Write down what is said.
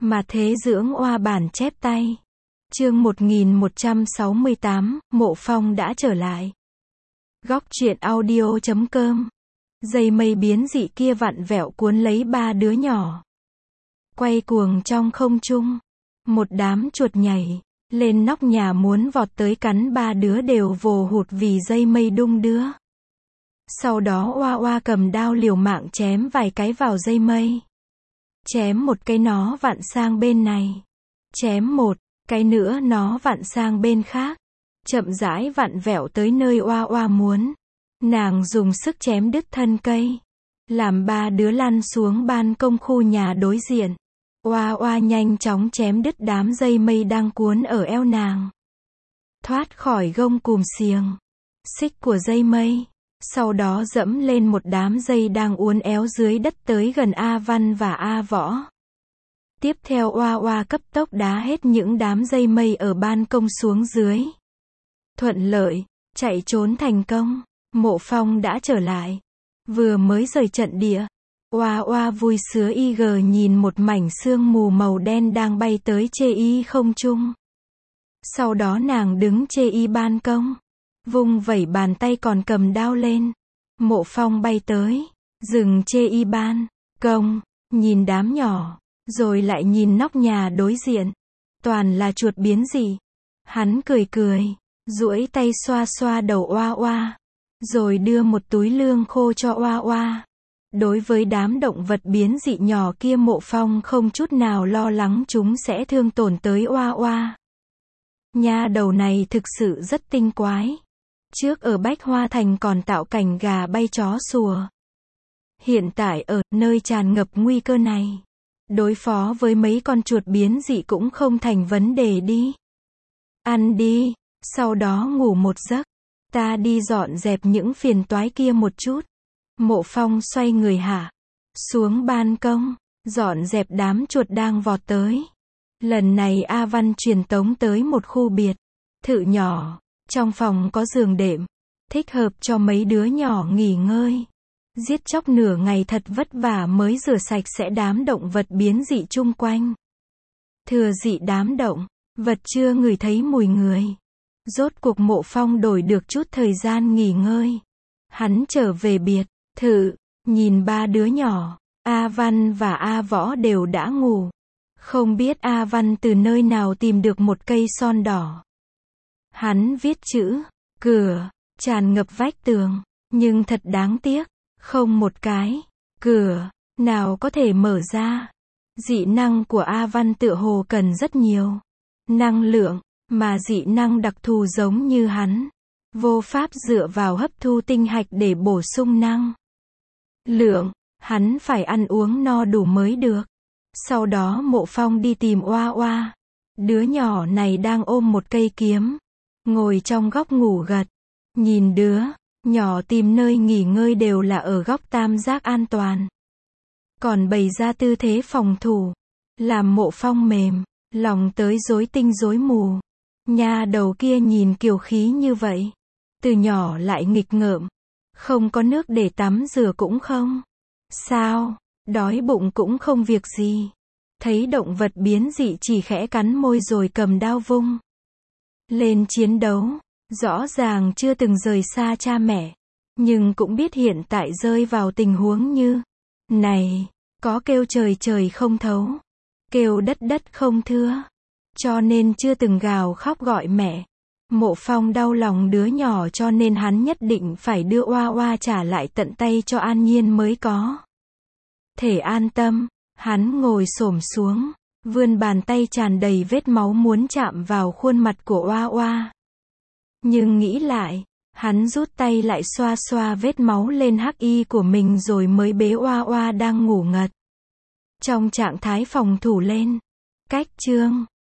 Mà thế dưỡng oa bản chép tay. Chương 1168, Mộ Phong đã trở lại. Góc truyện audio.com. Dây mây biến dị kia vặn vẹo cuốn lấy ba đứa nhỏ. Quay cuồng trong không trung. Một đám chuột nhảy lên nóc nhà muốn vọt tới cắn ba đứa đều vồ hụt vì dây mây đung đưa. Sau đó oa oa cầm đao liều mạng chém vài cái vào dây mây. Chém một cái nó vặn sang bên này. Chém một cái nữa nó vặn sang bên khác. Chậm rãi vặn vẹo tới nơi oa oa muốn. Nàng dùng sức chém đứt thân cây. Làm ba đứa lăn xuống ban công khu nhà đối diện. Oa oa nhanh chóng chém đứt đám dây mây đang cuốn ở eo nàng. Thoát khỏi gông cùm xiềng xích của dây mây. Sau đó dẫm lên một đám dây đang uốn éo dưới đất tới gần A Văn và A Võ. Tiếp theo oa oa cấp tốc đá hết những đám dây mây ở ban công xuống dưới. Thuận lợi, chạy trốn thành công. Mộ Phong đã trở lại. Vừa mới rời trận địa. Oa oa vui sứa y gờ nhìn một mảnh sương mù màu đen đang bay tới chê y không trung. Sau đó nàng đứng chê y ban công. Vung vẩy bàn tay còn cầm đao lên. Mộ Phong bay tới. Dừng chê y ban công. Nhìn đám nhỏ. Rồi lại nhìn nóc nhà đối diện. Toàn là chuột biến dị. Hắn cười cười. Duỗi tay xoa xoa đầu oa oa. Rồi đưa một túi lương khô cho oa oa. Đối với đám động vật biến dị nhỏ kia Mộ Phong không chút nào lo lắng chúng sẽ thương tổn tới oa oa. Nha đầu này thực sự rất tinh quái. Trước ở Bách Hoa Thành còn tạo cảnh gà bay chó sủa. Hiện tại ở nơi tràn ngập nguy cơ này. Đối phó với mấy con chuột biến dị cũng không thành vấn đề đi. Ăn đi, sau đó ngủ một giấc. Ta đi dọn dẹp những phiền toái kia một chút. Mộ Phong xoay người hạ xuống ban công, dọn dẹp đám chuột đang vọt tới. Lần này A Văn truyền tống tới một khu biệt thự nhỏ. Trong phòng có giường đệm, thích hợp cho mấy đứa nhỏ nghỉ ngơi. Giết chóc nửa ngày thật vất vả mới rửa sạch sẽ đám động vật biến dị chung quanh. Thừa dịp đám động vật chưa ngửi thấy mùi người. Rốt cuộc Mộ Phong đổi được chút thời gian nghỉ ngơi. Hắn trở về biệt thự, nhìn ba đứa nhỏ, A Văn và A Võ đều đã ngủ. Không biết A Văn từ nơi nào tìm được một cây son đỏ. Hắn viết chữ cửa tràn ngập vách tường, nhưng thật đáng tiếc, không một cái cửa nào có thể mở ra. Dị năng của A Văn tựa hồ cần rất nhiều năng lượng, mà dị năng đặc thù giống như hắn, vô pháp dựa vào hấp thu tinh hạch để bổ sung năng lượng, hắn phải ăn uống no đủ mới được. Sau đó Mộ Phong đi tìm oa oa. Đứa nhỏ này đang ôm một cây kiếm, ngồi trong góc ngủ gật. Nhìn đứa nhỏ tìm nơi nghỉ ngơi đều là ở góc tam giác an toàn. Còn bày ra tư thế phòng thủ, làm Mộ Phong mềm lòng tới rối tinh rối mù. Nha đầu kia nhìn kiều khí như vậy, từ nhỏ lại nghịch ngợm, không có nước để tắm rửa cũng không sao, đói bụng cũng không việc gì. Thấy động vật biến dị chỉ khẽ cắn môi rồi cầm đao vung lên chiến đấu. Rõ ràng chưa từng rời xa cha mẹ, nhưng cũng biết hiện tại rơi vào tình huống như này, có kêu trời trời không thấu, kêu đất đất không thưa, cho nên chưa từng gào khóc gọi mẹ. Mộ Phong đau lòng đứa nhỏ cho nên hắn nhất định phải đưa oa oa trả lại tận tay cho An Nhiên mới có thể an tâm. Hắn ngồi xổm xuống, vươn bàn tay tràn đầy vết máu muốn chạm vào khuôn mặt của oa oa. Nhưng nghĩ lại, hắn rút tay lại xoa xoa vết máu lên hắc y của mình rồi mới bế oa oa đang ngủ ngật trong trạng thái phòng thủ lên. Cách chương